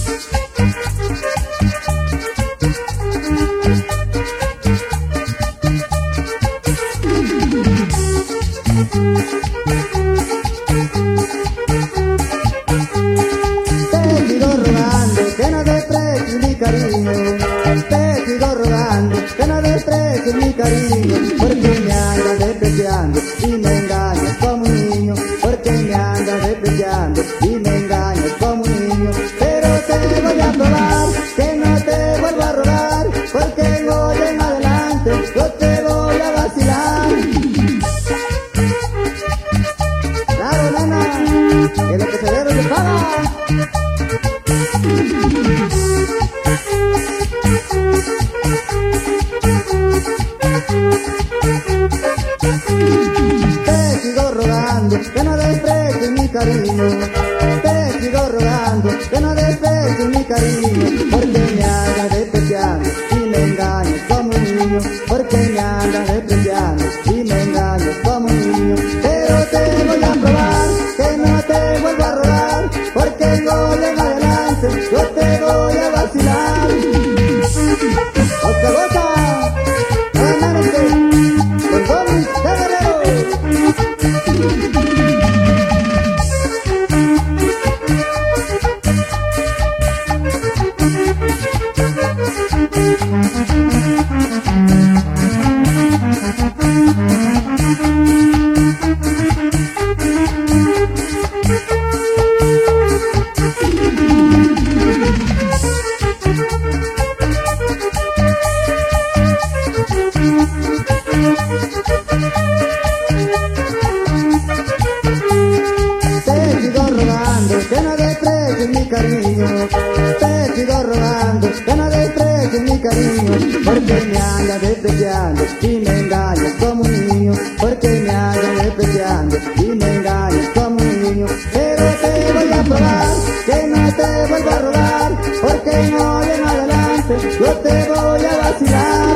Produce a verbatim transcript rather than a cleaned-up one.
sigo rogando que no desprecies mi cariño, te sigo rogando que no desprecies mi cariño, porque me andas despreciando y me engañas como un niño, porque me andas despreciando y me engañas como un niño, pero te voy a probar que no te vuelvo a rogar, porque voy en adelante, yo te voy a vacilar. Claro, nana, que lo que se debe se paga. Te sigo rogando que no desprecies mi cariño, te sigo rogando que no desprecies mi cariño, porque me andas despreciando y me engañas como un niño, porque me andas despreciando y me engañas como un niño, pero te voy a probar que no te vuelvo a rogar, porque voy en adelante, yo te voy a vacilar. ¡Oscar Bota! ¡Nada menos que con Domis de Guerrero! Te sigo rogando que no desprecies mi cariño, te sigo rogando que no desprecies mi cariño, porque me andas despreciando y me engañas como un niño, porque me andas despreciando y me engañas como un niño, pero te voy a probar que no te vuelvo a rogar, porque no en adelante yo te voy a vacilar.